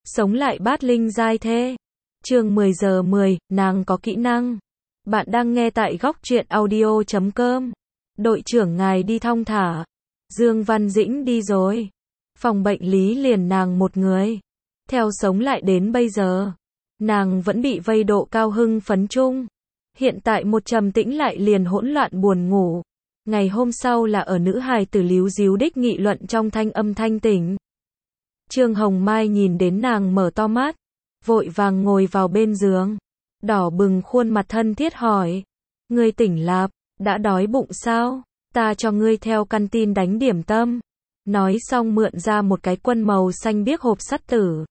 Sống lại bát linh giai thế. Chương 10 giờ 10, nàng có kỹ năng. Bạn đang nghe tại góc truyện audio.com. Đội trưởng ngài đi thong thả. Dương Văn Dĩnh đi rồi. Phòng bệnh lý liền nàng một người. Theo sống lại đến bây giờ, nàng vẫn bị vây độ cao hưng phấn chung. Hiện tại một trầm tĩnh lại liền hỗn loạn buồn ngủ. Ngày hôm sau là ở nữ hài tử líu díu đích nghị luận trong thanh âm thanh tỉnh. Trương Hồng Mai nhìn đến nàng mở to mắt, vội vàng ngồi vào bên giường, đỏ bừng khuôn mặt thân thiết hỏi, ngươi tỉnh lạp, đã đói bụng sao, ta cho ngươi theo căn tin đánh điểm tâm. Nói xong mượn ra một cái quân màu xanh biếc hộp sắt tử.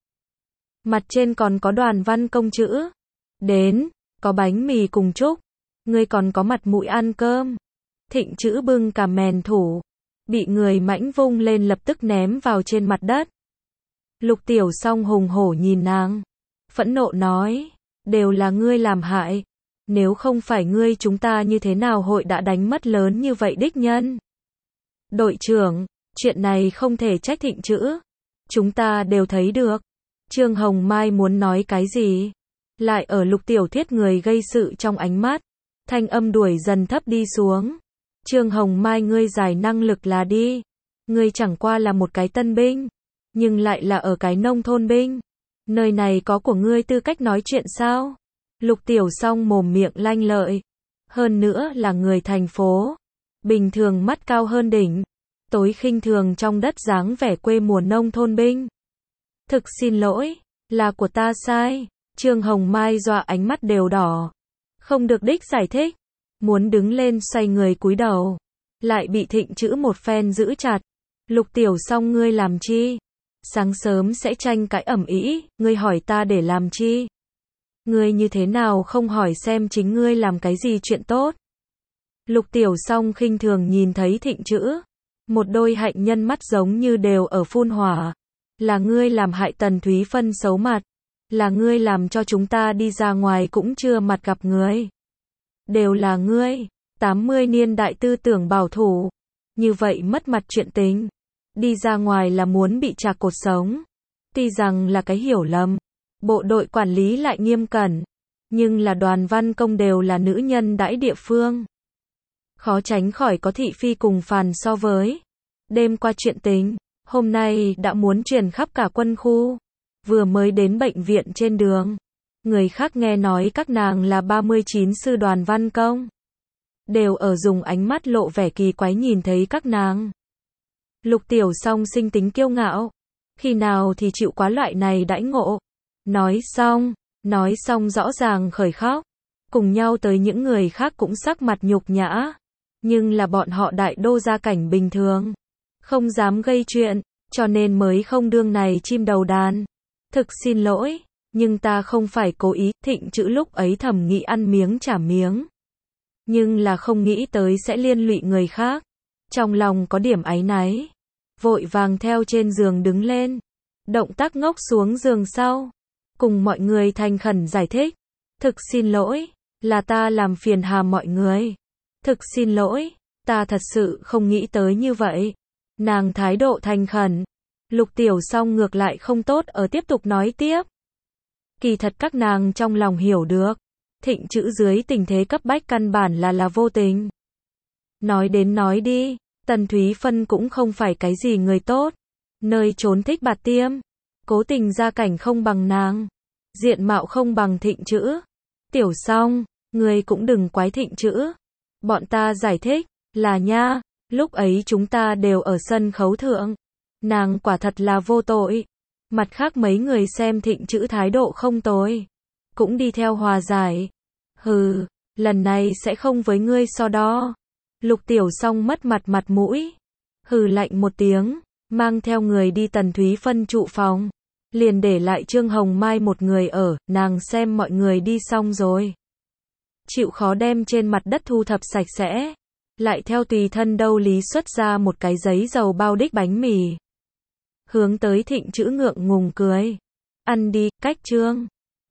Mặt trên còn có đoàn văn công chữ. Đến, có bánh mì cùng chúc, ngươi còn có mặt mũi ăn cơm. Thịnh chữ bưng cả mèn thủ, bị người mãnh vung lên lập tức ném vào trên mặt đất. Lục Tiểu Song hùng hổ nhìn nàng, phẫn nộ nói, đều là ngươi làm hại, nếu không phải ngươi chúng ta như thế nào hội đã đánh mất lớn như vậy đích nhân. Đội trưởng, chuyện này không thể trách Thịnh chữ, chúng ta đều thấy được. Trương Hồng Mai muốn nói cái gì, lại ở Lục Tiểu Thiết người gây sự trong ánh mắt, thanh âm đuổi dần thấp đi xuống. Trương Hồng Mai, ngươi giải năng lực là đi, ngươi chẳng qua là một cái tân binh, nhưng lại là ở cái nông thôn binh, nơi này có của ngươi tư cách nói chuyện sao? Lục Tiểu Song mồm miệng lanh lợi, hơn nữa là người thành phố, bình thường mắt cao hơn đỉnh, tối khinh thường trong đất dáng vẻ quê mùa nông thôn binh. Thực xin lỗi, là của ta sai. Trương Hồng Mai dọa ánh mắt đều đỏ, không được đích giải thích, muốn đứng lên xoay người cúi đầu, lại bị Thịnh chữ một phen giữ chặt. Lục Tiểu Song, ngươi làm chi? Sáng sớm sẽ tranh cãi ầm ĩ, ngươi hỏi ta để làm chi? Ngươi như thế nào không hỏi xem chính ngươi làm cái gì chuyện tốt? Lục Tiểu Song khinh thường nhìn thấy Thịnh chữ, một đôi hạnh nhân mắt giống như đều ở phun hỏa. Là ngươi làm hại Tần Thúy Phân xấu mặt, là ngươi làm cho chúng ta đi ra ngoài cũng chưa mặt gặp người. Đều là ngươi, 80 niên đại tư tưởng bảo thủ, như vậy mất mặt chuyện tình. Đi ra ngoài là muốn bị chạc cột sống. Tuy rằng là cái hiểu lầm, bộ đội quản lý lại nghiêm cẩn, nhưng là đoàn văn công đều là nữ nhân đãi địa phương. Khó tránh khỏi có thị phi cùng phàn so với. Đêm qua chuyện tình, hôm nay đã muốn truyền khắp cả quân khu. Vừa mới đến bệnh viện trên đường, người khác nghe nói các nàng là 39 sư đoàn văn công, đều ở dùng ánh mắt lộ vẻ kỳ quái nhìn thấy các nàng. Lục Tiểu Song sinh tính kiêu ngạo, khi nào thì chịu quá loại này đãi ngộ. Nói xong rõ ràng khởi khóc, cùng nhau tới những người khác cũng sắc mặt nhục nhã, nhưng là bọn họ đại đô gia cảnh bình thường, không dám gây chuyện, cho nên mới không đương này chim đầu đàn. Thực xin lỗi, nhưng ta không phải cố ý. Thịnh chữ lúc ấy thầm nghĩ ăn miếng trả miếng, nhưng là không nghĩ tới sẽ liên lụy người khác, trong lòng có điểm áy náy, vội vàng theo trên giường đứng lên, động tác ngốc xuống giường sau, cùng mọi người thành khẩn giải thích, thực xin lỗi, là ta làm phiền hà mọi người, thực xin lỗi, ta thật sự không nghĩ tới như vậy. Nàng thái độ thành khẩn. Lục Tiểu Song ngược lại không tốt ở tiếp tục nói tiếp. Kỳ thật các nàng trong lòng hiểu được, Thịnh chữ dưới tình thế cấp bách căn bản là vô tình. Nói đến nói đi, Tần Thúy Phân cũng không phải cái gì người tốt, nơi trốn thích bạt tiêm, cố tình gia cảnh không bằng nàng, diện mạo không bằng Thịnh chữ. Tiểu Song, ngươi cũng đừng quái Thịnh chữ. Bọn ta giải thích, là nha, lúc ấy chúng ta đều ở sân khấu thượng. Nàng quả thật là vô tội. Mặt khác mấy người xem Thịnh chữ thái độ không tồi, cũng đi theo hòa giải. Hừ, lần này sẽ không với ngươi so đo. Lục Tiểu Song mất mặt mũi, hừ lạnh một tiếng, mang theo người đi Tần Thúy Phân trụ phòng, liền để lại Trương Hồng Mai một người ở. Nàng xem mọi người đi xong rồi, chịu khó đem trên mặt đất thu thập sạch sẽ, lại theo tùy thân đâu lý xuất ra một cái giấy dầu bao đích bánh mì, hướng tới Thịnh chữ ngượng ngùng cười, ăn đi. Cách Trương